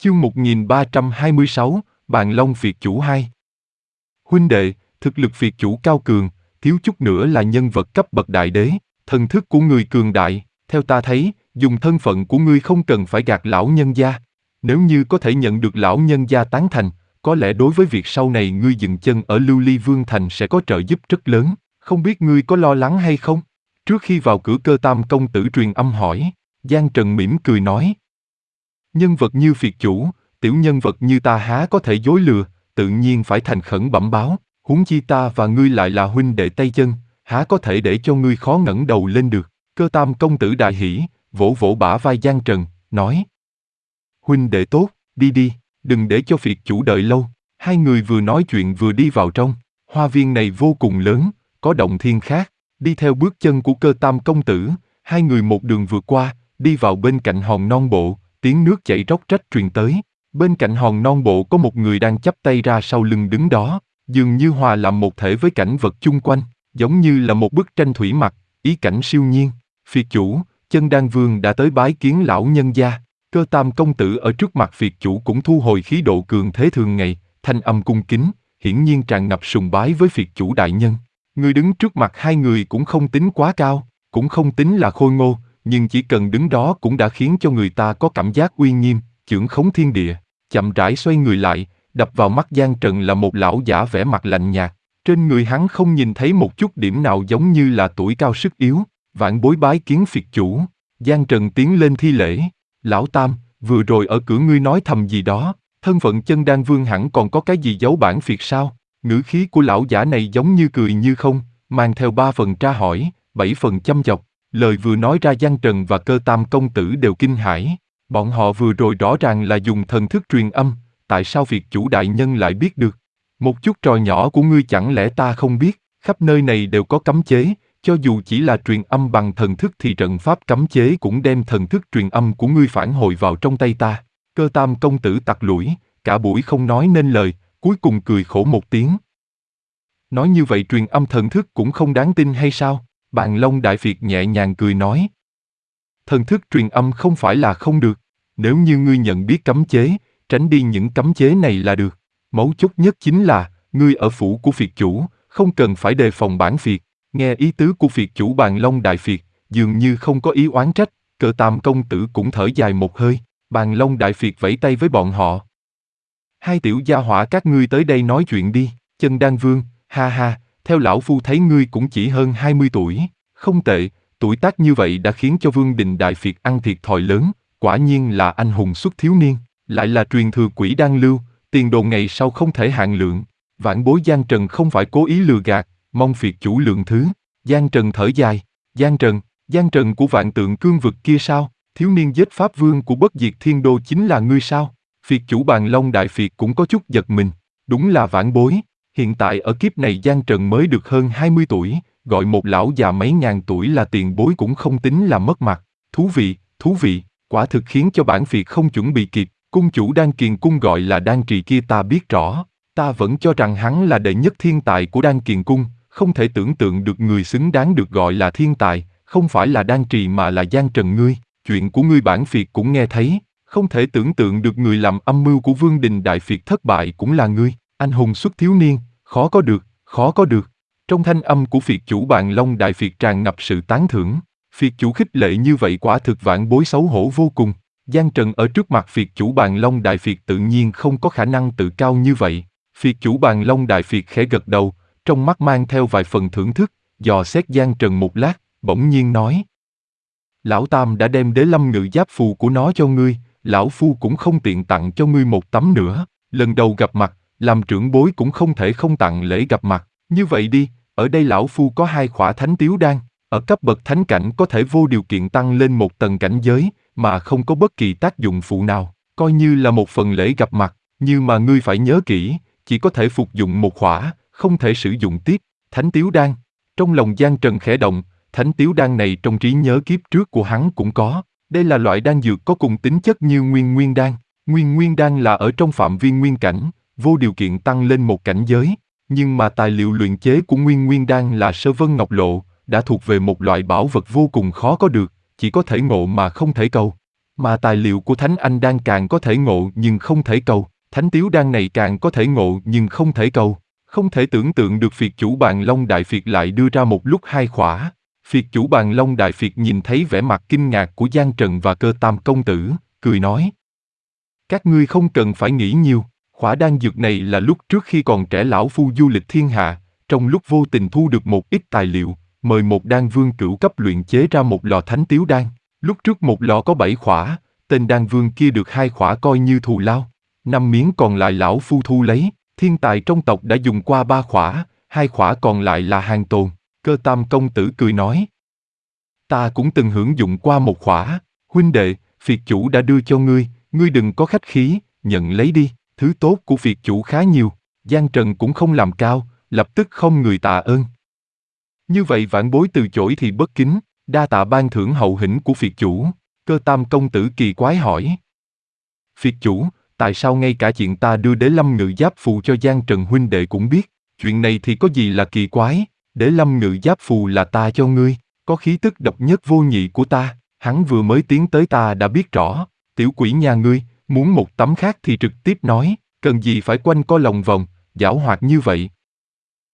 Chương 1326, Bàn Long Phiệt Chủ 2. Huynh đệ, thực lực phiệt chủ cao cường, thiếu chút nữa là nhân vật cấp bậc đại đế, thần thức của người cường đại, theo ta thấy, dùng thân phận của ngươi không cần phải gạt lão nhân gia. Nếu như có thể nhận được lão nhân gia tán thành, có lẽ đối với việc sau này ngươi dừng chân ở Lưu Ly Vương Thành sẽ có trợ giúp rất lớn, không biết ngươi có lo lắng hay không? Trước khi vào cửa Cơ Tam công tử truyền âm hỏi, Giang Trần mỉm cười nói. Nhân vật như phiệt chủ, tiểu nhân vật như ta há có thể dối lừa, tự nhiên phải thành khẩn bẩm báo, huống chi ta và ngươi lại là huynh đệ tay chân, há có thể để cho ngươi khó ngẩng đầu lên được. Cơ Tam công tử đại hỉ, vỗ vỗ bả vai Giang Trần, nói. Huynh đệ tốt, đi đi, đừng để cho phiệt chủ đợi lâu. Hai người vừa nói chuyện vừa đi vào trong, hoa viên này vô cùng lớn, có động thiên khác, đi theo bước chân của Cơ Tam công tử, hai người một đường vượt qua, đi vào bên cạnh hòn non bộ, tiếng nước chảy róc rách truyền tới. Bên cạnh hòn non bộ có một người đang chắp tay ra sau lưng đứng đó, dường như hòa làm một thể với cảnh vật chung quanh, giống như là một bức tranh thủy mặc, ý cảnh siêu nhiên. Phiệt chủ, Chân Đan Vương đã tới bái kiến lão nhân gia. Cơ Tam công tử ở trước mặt phiệt chủ cũng thu hồi khí độ cường thế thường ngày, thanh âm cung kính, hiển nhiên tràn ngập sùng bái với phiệt chủ đại nhân. Người đứng trước mặt hai người cũng không tính quá cao, cũng không tính là khôi ngô, nhưng chỉ cần đứng đó cũng đã khiến cho người ta có cảm giác uy nghiêm, chưởng khống thiên địa. Chậm rãi xoay người lại, đập vào mắt Giang Trần là một lão giả vẻ mặt lạnh nhạt. Trên người hắn không nhìn thấy một chút điểm nào giống như là tuổi cao sức yếu. Vạn bối bái kiến phiệt chủ. Giang Trần tiến lên thi lễ. Lão Tam, vừa rồi ở cửa ngươi nói thầm gì đó, thân phận Chân Đan Vương hẳn còn có cái gì giấu bản phiệt sao? Ngữ khí của lão giả này giống như cười như không, mang theo 3 phần tra hỏi, 7 phần châm chọc. Lời vừa nói ra Giang Trần và Cơ Tam công tử đều kinh hãi. Bọn họ vừa rồi rõ ràng là dùng thần thức truyền âm, tại sao phiệt chủ đại nhân lại biết được? Một chút trò nhỏ của ngươi chẳng lẽ ta không biết, khắp nơi này đều có cấm chế, cho dù chỉ là truyền âm bằng thần thức thì trận pháp cấm chế cũng đem thần thức truyền âm của ngươi phản hồi vào trong tay ta. Cơ Tam công tử tặc lưỡi, cả buổi không nói nên lời, cuối cùng cười khổ một tiếng. Nói như vậy truyền âm thần thức cũng không đáng tin hay sao? Bàn Long Đại Phiệt nhẹ nhàng cười nói. Thần thức truyền âm không phải là không được, nếu như ngươi nhận biết cấm chế, tránh đi những cấm chế này là được. Mấu chốt nhất chính là, ngươi ở phủ của phiệt chủ, không cần phải đề phòng bản phiệt. Nghe ý tứ của phiệt chủ Bàn Long Đại Phiệt, dường như không có ý oán trách, Cơ Tam công tử cũng thở dài một hơi. Bàn Long Đại Phiệt vẫy tay với bọn họ. Hai tiểu gia hỏa các ngươi tới đây nói chuyện đi. Chân Đan Vương, ha ha, theo lão phu thấy ngươi cũng chỉ hơn 20 tuổi, không tệ, tuổi tác như vậy đã khiến cho Vương Đình Đại Phiệt ăn thiệt thòi lớn, quả nhiên là anh hùng xuất thiếu niên, lại là truyền thừa Quỷ Đan Lưu, tiền đồ ngày sau không thể hạn lượng. Vãn bối Giang Trần không phải cố ý lừa gạt, mong phiệt chủ lượng thứ. Giang Trần thở dài. Giang Trần của Vạn Tượng Cương vực kia sao? Thiếu niên giết Pháp Vương của Bất Diệt Thiên Đô chính là ngươi sao? Phiệt chủ Bàn Long Đại Phiệt cũng có chút giật mình. Đúng là vãn bối. Hiện tại ở kiếp này Giang Trần mới được hơn 20 tuổi, gọi một lão già mấy ngàn tuổi là tiền bối cũng không tính là mất mặt. Thú vị, quả thực khiến cho bản phiệt không chuẩn bị kịp. Cung chủ Đan Kiền Cung gọi là Đan Trì kia ta biết rõ. Ta vẫn cho rằng hắn là đệ nhất thiên tài của Đan Kiền Cung, không thể tưởng tượng được người xứng đáng được gọi là thiên tài, không phải là Đan Trì mà là Giang Trần ngươi. Chuyện của ngươi bản phiệt cũng nghe thấy, không thể tưởng tượng được người làm âm mưu của Vương Đình Đại Phiệt thất bại cũng là ngươi. Anh hùng xuất thiếu niên, khó có được. Trong thanh âm của phiệt chủ Bàn Long Đại Phiệt tràn ngập sự tán thưởng. Phiệt chủ khích lệ như vậy quả thực vãn bối xấu hổ vô cùng. Giang Trần ở trước mặt phiệt chủ Bàn Long Đại Phiệt tự nhiên không có khả năng tự cao như vậy. Phiệt chủ Bàn Long Đại Phiệt khẽ gật đầu, trong mắt mang theo vài phần thưởng thức, dò xét Giang Trần một lát, bỗng nhiên nói. Lão Tam đã đem Đế Lâm Ngự Giáp phù của nó cho ngươi, lão phu cũng không tiện tặng cho ngươi một tấm nữa. Lần đầu gặp mặt, làm trưởng bối cũng không thể không tặng lễ gặp mặt. Như vậy đi, ở đây lão phu có 2 khỏa Thánh Tiếu Đan, ở cấp bậc thánh cảnh có thể vô điều kiện tăng lên một tầng cảnh giới, mà không có bất kỳ tác dụng phụ nào, coi như là một phần lễ gặp mặt, nhưng mà ngươi phải nhớ kỹ, chỉ có thể phục dụng 1 khỏa, không thể sử dụng tiếp. Thánh Tiếu Đan. Trong lòng Giang Trần khẽ động, Thánh Tiếu Đan này trong trí nhớ kiếp trước của hắn cũng có. Đây là loại đan dược có cùng tính chất như Nguyên Đan. Nguyên Đan là ở trong phạm vi nguyên cảnh, vô điều kiện tăng lên một cảnh giới. Nhưng mà tài liệu luyện chế của Nguyên Đan là Sơ Vân Ngọc Lộ, đã thuộc về một loại bảo vật vô cùng khó có được, chỉ có thể ngộ mà không thể cầu. Mà tài liệu của Thánh Anh Đan càng có thể ngộ nhưng không thể cầu, Thánh Tiếu Đan này càng có thể ngộ nhưng không thể cầu. Không thể tưởng tượng được phiệt chủ Bàn Long Đại Phiệt lại đưa ra một lúc hai khỏa. Phiệt chủ Bàn Long Đại Phiệt nhìn thấy vẻ mặt kinh ngạc của Giang Trần và Cơ Tam công tử, cười nói. Các ngươi không cần phải nghĩ nhiều, khỏa đan dược này là lúc trước khi còn trẻ lão phu du lịch thiên hạ, trong lúc vô tình thu được một ít tài liệu, mời một đan vương cửu cấp luyện chế ra một lò Thánh Tiếu Đan. Lúc trước một lò có 7 khỏa, tên đan vương kia được 2 khỏa coi như thù lao. 5 miếng còn lại lão phu thu lấy, thiên tài trong tộc đã dùng qua 3 khỏa, 2 khỏa còn lại là hàng tồn. Cơ Tam công tử cười nói. Ta cũng từng hưởng dụng qua một khỏa, huynh đệ, phiệt chủ đã đưa cho ngươi đừng có khách khí, nhận lấy đi, thứ tốt của phiệt chủ khá nhiều. Giang Trần cũng không làm cao, lập tức không người tạ ơn. Như vậy vãn bối từ chối thì bất kính, đa tạ ban thưởng hậu hĩnh của phiệt chủ. Cơ Tam công tử kỳ quái hỏi. Phiệt chủ, tại sao ngay cả chuyện ta đưa Đế Lâm Ngự Giáp Phù cho Giang Trần huynh đệ cũng biết, chuyện này thì có gì là kỳ quái, Đế Lâm Ngự Giáp Phù là ta cho ngươi, có khí tức độc nhất vô nhị của ta, hắn vừa mới tiến tới ta đã biết rõ, tiểu quỷ nhà ngươi, muốn một tấm khác thì trực tiếp nói, cần gì phải quanh co lòng vòng, giảo hoạt như vậy.